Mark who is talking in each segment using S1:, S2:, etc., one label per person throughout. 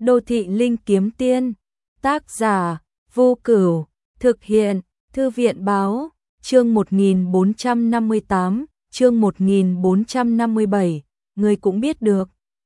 S1: Đô thị linh kiếm tiên, tác giả Vô Cửu, thực hiện Thư viện báo, chương 1458, chương 1457, người cũng biết được.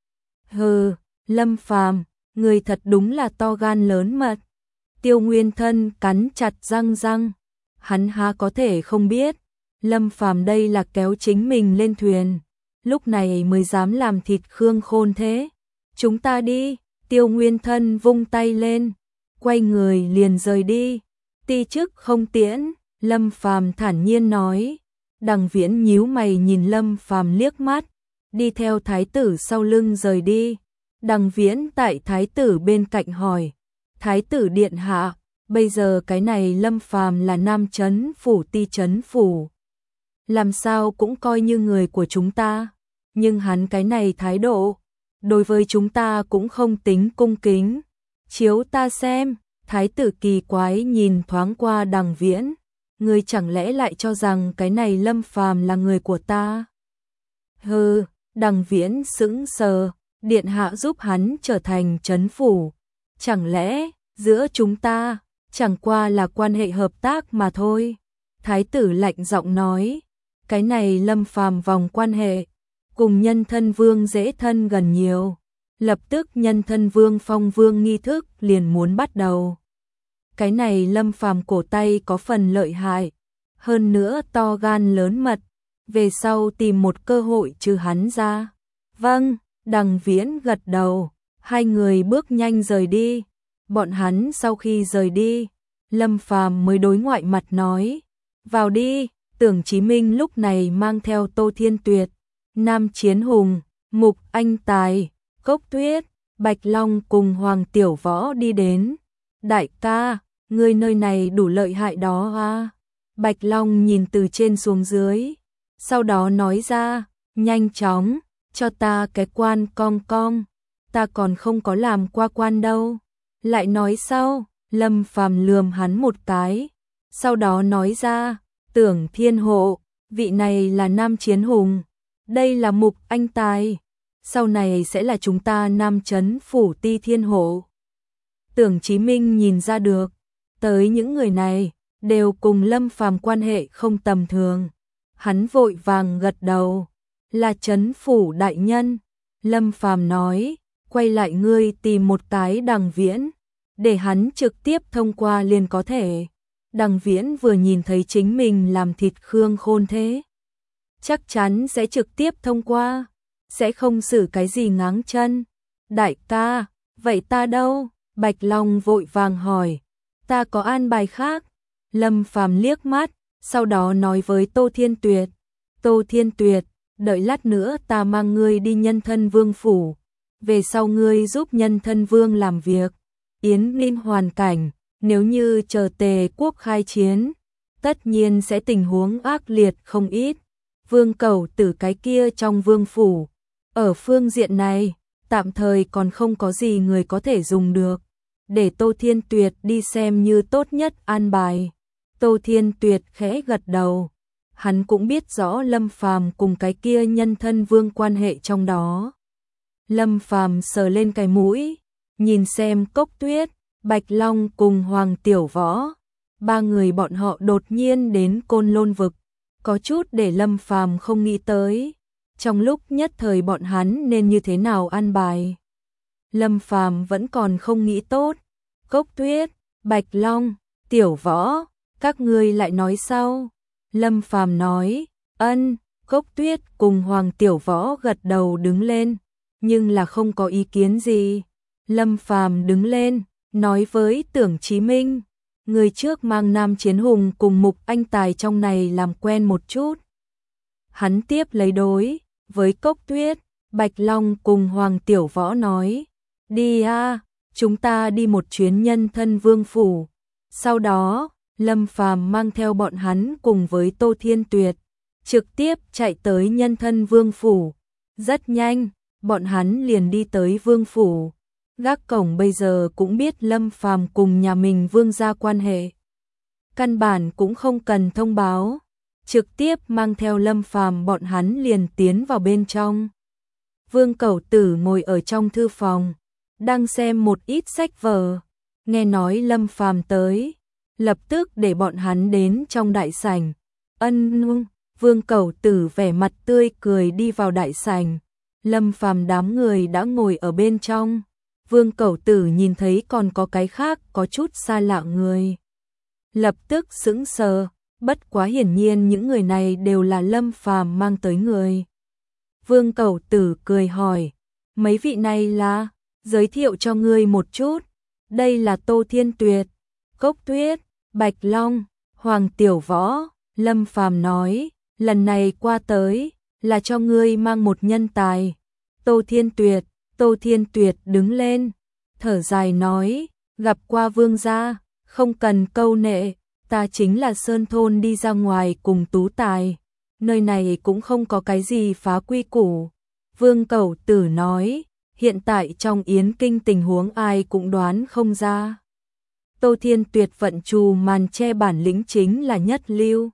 S1: Hừ, Lâm Phàm, người thật đúng là to gan lớn mật. Tiêu Nguyên Thân cắn chặt răng, hắn há có thể không biết, Lâm Phàm đây là kéo chính mình lên thuyền, lúc này mới dám làm thịt Khương Khôn thế. Chúng ta đi, Tiêu Nguyên Thân vung tay lên, quay người liền rời đi. Ti chức không tiễn, Lâm Phàm thản nhiên nói. Đằng Viễn nhíu mày nhìn Lâm Phàm liếc mắt, đi theo thái tử sau lưng rời đi. Đằng Viễn tại thái tử bên cạnh hỏi, thái tử điện hạ, bây giờ cái này Lâm Phàm là Nam Chấn Phủ Ti Chấn Phủ, làm sao cũng coi như người của chúng ta, nhưng hắn cái này thái độ, đối với chúng ta cũng không tính cung kính. Chiếu ta xem, thái tử kỳ quái nhìn thoáng qua Đằng Viễn, ngươi chẳng lẽ lại cho rằng cái này Lâm Phàm là người của ta? Hừ, Đằng Viễn sững sờ, điện hạ giúp hắn trở thành chấn phủ, chẳng lẽ giữa chúng ta chẳng qua là quan hệ hợp tác mà thôi. Thái tử lạnh giọng nói, cái này Lâm Phàm vòng quan hệ cùng Nhân Thân Vương dễ thân gần nhiều. Lập tức Nhân Thân Vương phong vương nghi thức liền muốn bắt đầu. Cái này Lâm Phàm cổ tay có phần lợi hại, hơn nữa to gan lớn mật, về sau tìm một cơ hội trừ hắn ra. Vâng, Đằng Viễn gật đầu, hai người bước nhanh rời đi. Bọn hắn sau khi rời đi, Lâm Phàm mới đối ngoại mặt nói, vào đi. Tưởng Chí Minh lúc này mang theo Tô Thiên Tuyệt, Nam Chiến Hùng, Mục Anh Tài, Cốc Tuyết, Bạch Long cùng Hoàng Tiểu Võ đi đến. Đại ca, ngươi nơi này đủ lợi hại đó à? Bạch Long nhìn từ trên xuống dưới, sau đó nói ra, nhanh chóng, cho ta cái quan cong cong, ta còn không có làm qua quan đâu. Lại nói sau, Lâm Phàm lườm hắn một cái, sau đó nói ra, Tưởng Thiên Hộ, vị này là Nam Chiến Hùng, đây là Mục Anh Tài, sau này sẽ là chúng ta Nam Chấn Phủ Ti Thiên Hộ. Tưởng Chí Minh nhìn ra được, tới những người này đều cùng Lâm Phàm quan hệ không tầm thường. Hắn vội vàng gật đầu, là Chấn Phủ đại nhân. Lâm Phàm nói, quay lại ngươi tìm một cái Đằng Viễn, để hắn trực tiếp thông qua liền có thể. Đằng Viễn vừa nhìn thấy chính mình làm thịt Khương Khôn thế, chắc chắn sẽ trực tiếp thông qua, sẽ không xử cái gì ngáng chân. Đại ca, vậy ta đâu? Bạch Long vội vàng hỏi, ta có an bài khác. Lâm Phàm liếc mắt, sau đó nói với Tô Thiên Tuyệt, Tô Thiên Tuyệt, đợi lát nữa ta mang ngươi đi Nhân Thân Vương phủ, về sau ngươi giúp Nhân Thân Vương làm việc. Yến Ninh hoàn cảnh, nếu như chờ Tề quốc khai chiến, tất nhiên sẽ tình huống ác liệt không ít. Vương Cẩu Tử cái kia trong vương phủ, ở phương diện này, tạm thời còn không có gì người có thể dùng được, để Tô Thiên Tuyệt đi xem như tốt nhất an bài. Tô Thiên Tuyệt khẽ gật đầu, hắn cũng biết rõ Lâm Phàm cùng cái kia Nhân Thân Vương quan hệ trong đó. Lâm Phàm sờ lên cái mũi, nhìn xem Cốc Tuyết, Bạch Long cùng Hoàng Tiểu Võ, ba người bọn họ đột nhiên đến Côn Lôn vực, có chút để Lâm Phàm không nghĩ tới, trong lúc nhất thời bọn hắn nên như thế nào an bài. Lâm Phàm vẫn còn không nghĩ tốt. Cốc Tuyết, Bạch Long, Tiểu Võ, các ngươi lại nói sau. Lâm Phàm nói, ân. Cốc Tuyết cùng Hoàng Tiểu Võ gật đầu đứng lên, nhưng là không có ý kiến gì. Lâm Phàm đứng lên, nói với Tưởng Chí Minh, người trước mang Nam Chiến Hùng cùng Mục Anh Tài trong này làm quen một chút. Hắn tiếp lấy đối với Cốc Tuyết, Bạch Long cùng Hoàng Tiểu Võ nói, đi a, chúng ta đi một chuyến Nhân Thân Vương phủ. Sau đó, Lâm Phàm mang theo bọn hắn cùng với Tô Thiên Tuyệt, trực tiếp chạy tới Nhân Thân Vương phủ. Rất nhanh, bọn hắn liền đi tới vương phủ. Gác cổng bây giờ cũng biết Lâm Phàm cùng nhà mình vương gia quan hệ, căn bản cũng không cần thông báo, trực tiếp mang theo Lâm Phàm bọn hắn liền tiến vào bên trong. Vương Cẩu Tử ngồi ở trong thư phòng, đang xem một ít sách vở, nghe nói Lâm Phàm tới, lập tức để bọn hắn đến trong đại sảnh. Vương Cẩu Tử vẻ mặt tươi cười đi vào đại sảnh, Lâm Phàm đám người đã ngồi ở bên trong. Vương Cẩu Tử nhìn thấy còn có cái khác có chút xa lạ người, lập tức sững sờ, bất quá hiển nhiên những người này đều là Lâm Phàm mang tới người. Vương Cẩu Tử cười hỏi, mấy vị này là, giới thiệu cho ngươi một chút, đây là Tô Thiên Tuyệt, Cốc Tuyết, Bạch Long, Hoàng Tiểu Võ. Lâm Phàm nói, lần này qua tới là cho ngươi mang một nhân tài. Tô Thiên Tuyệt đứng lên, thở dài nói, gặp qua vương gia, không cần câu nệ, ta chính là Sơn Thôn đi ra ngoài cùng tú tài, nơi này cũng không có cái gì phá quy củ. Vương Cẩu Tử nói, hiện tại trong Yến Kinh tình huống ai cũng đoán không ra. Tô Thiên Tuyệt vận trù màn che bản lĩnh chính là nhất lưu.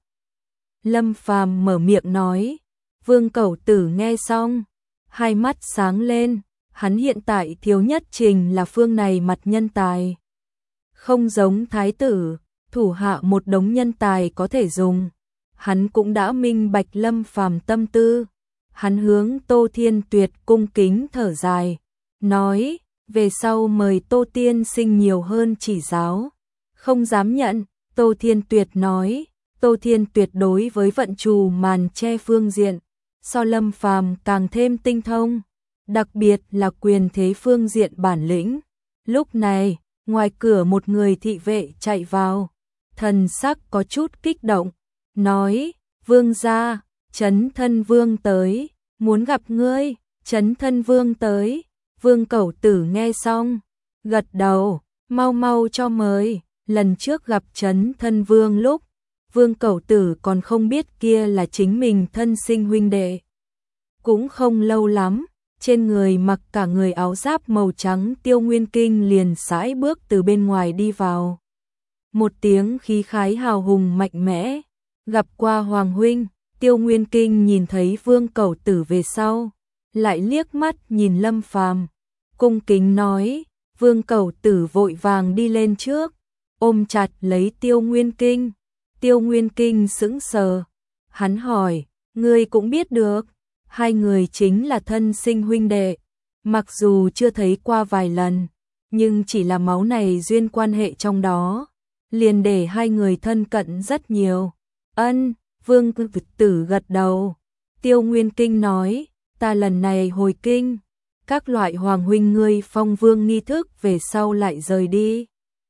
S1: Lâm Phàm mở miệng nói, Vương Cẩu Tử nghe xong, hai mắt sáng lên, hắn hiện tại thiếu nhất trình là phương này mặt nhân tài. Không giống thái tử, thủ hạ một đống nhân tài có thể dùng. Hắn cũng đã minh bạch Lâm Phàm tâm tư. Hắn hướng Tô Thiên Tuyệt cung kính thở dài, nói, về sau mời Tô tiên sinh nhiều hơn chỉ giáo. Không dám nhận, Tô Thiên Tuyệt nói, Tô Thiên Tuyệt đối với vận trù màn che phương diện, so Lâm Phàm càng thêm tinh thông, đặc biệt là quyền thế phương diện bản lĩnh. Lúc này, ngoài cửa một người thị vệ chạy vào, thần sắc có chút kích động, nói, vương gia, Chấn Thân Vương tới, muốn gặp ngươi. Chấn Thân Vương tới. Vương Cẩu Tử nghe xong, gật đầu, mau mau cho mời. Lần trước gặp Chấn Thân Vương lúc, Vương Cẩu Tử còn không biết kia là chính mình thân sinh huynh đệ. Cũng không lâu lắm, trên người mặc cả người áo giáp màu trắng Tiêu Nguyên Kinh liền sải bước từ bên ngoài đi vào. Một tiếng khí khái hào hùng mạnh mẽ, gặp qua Hoàng huynh. Tiêu Nguyên Kinh nhìn thấy Vương Cẩu Tử về sau, lại liếc mắt nhìn Lâm Phàm, cung kính nói, Vương Cẩu Tử vội vàng đi lên trước, ôm chặt lấy Tiêu Nguyên Kinh. Tiêu Nguyên Kinh sững sờ, hắn hỏi, ngươi cũng biết được, hai người chính là thân sinh huynh đệ, mặc dù chưa thấy qua vài lần, nhưng chỉ là máu này duyên quan hệ trong đó, liền để hai người thân cận rất nhiều. Ân. Vương Tử gật đầu. Tiêu Nguyên Kinh nói, ta lần này hồi kinh, các loại hoàng huynh ngươi phong vương nghi thức về sau lại rời đi.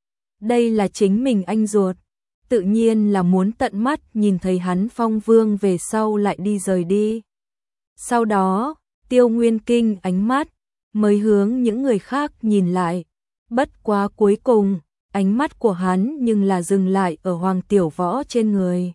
S1: Đây là chính mình anh ruột, tự nhiên là muốn tận mắt nhìn thấy hắn phong vương về sau lại đi rời đi. Sau đó, Tiêu Nguyên Kinh ánh mắt mới hướng những người khác nhìn lại, bất quá cuối cùng, ánh mắt của hắn nhưng là dừng lại ở Hoàng Tiểu Võ trên người.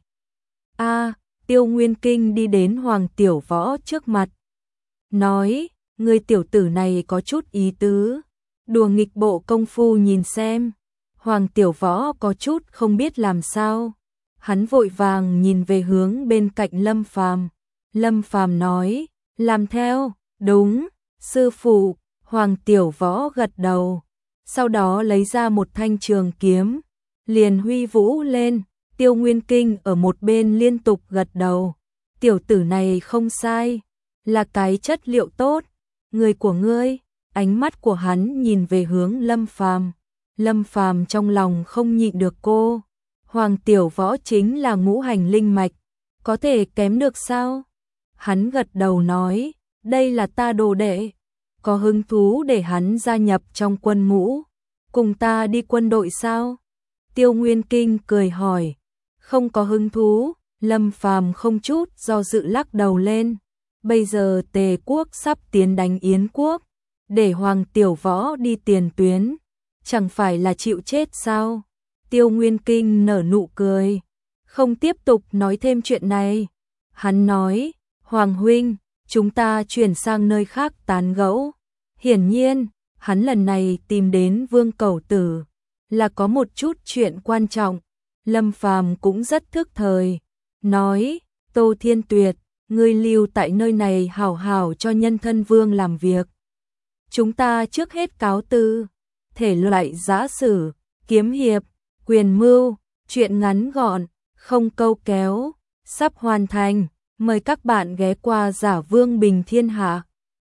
S1: Tiêu Nguyên Kinh đi đến Hoàng Tiểu Võ trước mặt, nói, người tiểu tử này có chút ý tứ, đùa nghịch bộ công phu nhìn xem. Hoàng Tiểu Võ có chút không biết làm sao, hắn vội vàng nhìn về hướng bên cạnh Lâm Phàm. Lâm Phàm nói, làm theo, đúng, sư phụ. Hoàng Tiểu Võ gật đầu, sau đó lấy ra một thanh trường kiếm, liền huy vũ lên. Tiêu Nguyên Kinh ở một bên liên tục gật đầu, tiểu tử này không sai, là cái chất liệu tốt, người của ngươi. Ánh mắt của hắn nhìn về hướng Lâm Phàm. Lâm Phàm trong lòng không nhịn được cô, Hoàng Tiểu Võ chính là ngũ hành linh mạch, có thể kém được sao? Hắn gật đầu nói, đây là ta đồ đệ, có hứng thú để hắn gia nhập trong quân ngũ, cùng ta đi quân đội sao? Tiêu Nguyên Kinh cười hỏi, không có hứng thú. Lâm Phàm không chút do dự lắc đầu lên, bây giờ Tề quốc sắp tiến đánh Yến quốc, để Hoàng Tiểu Võ đi tiền tuyến, chẳng phải là chịu chết sao? Tiêu Nguyên Kinh nở nụ cười, không tiếp tục nói thêm chuyện này. Hắn nói, Hoàng huynh, chúng ta chuyển sang nơi khác tán gẫu. Hiển nhiên, hắn lần này tìm đến Vương Cẩu Tử là có một chút chuyện quan trọng. Lâm Phàm cũng rất thức thời, nói, Tô Thiên Tuyệt, ngươi lưu tại nơi này hảo hảo cho Nhân Thân Vương làm việc. Chúng ta trước hết cáo từ. Thể loại giã sử, kiếm hiệp, quyền mưu, truyện ngắn gọn, không câu kéo, sắp hoàn thành. Mời các bạn ghé qua Giả Vương Bình Thiên Hạ.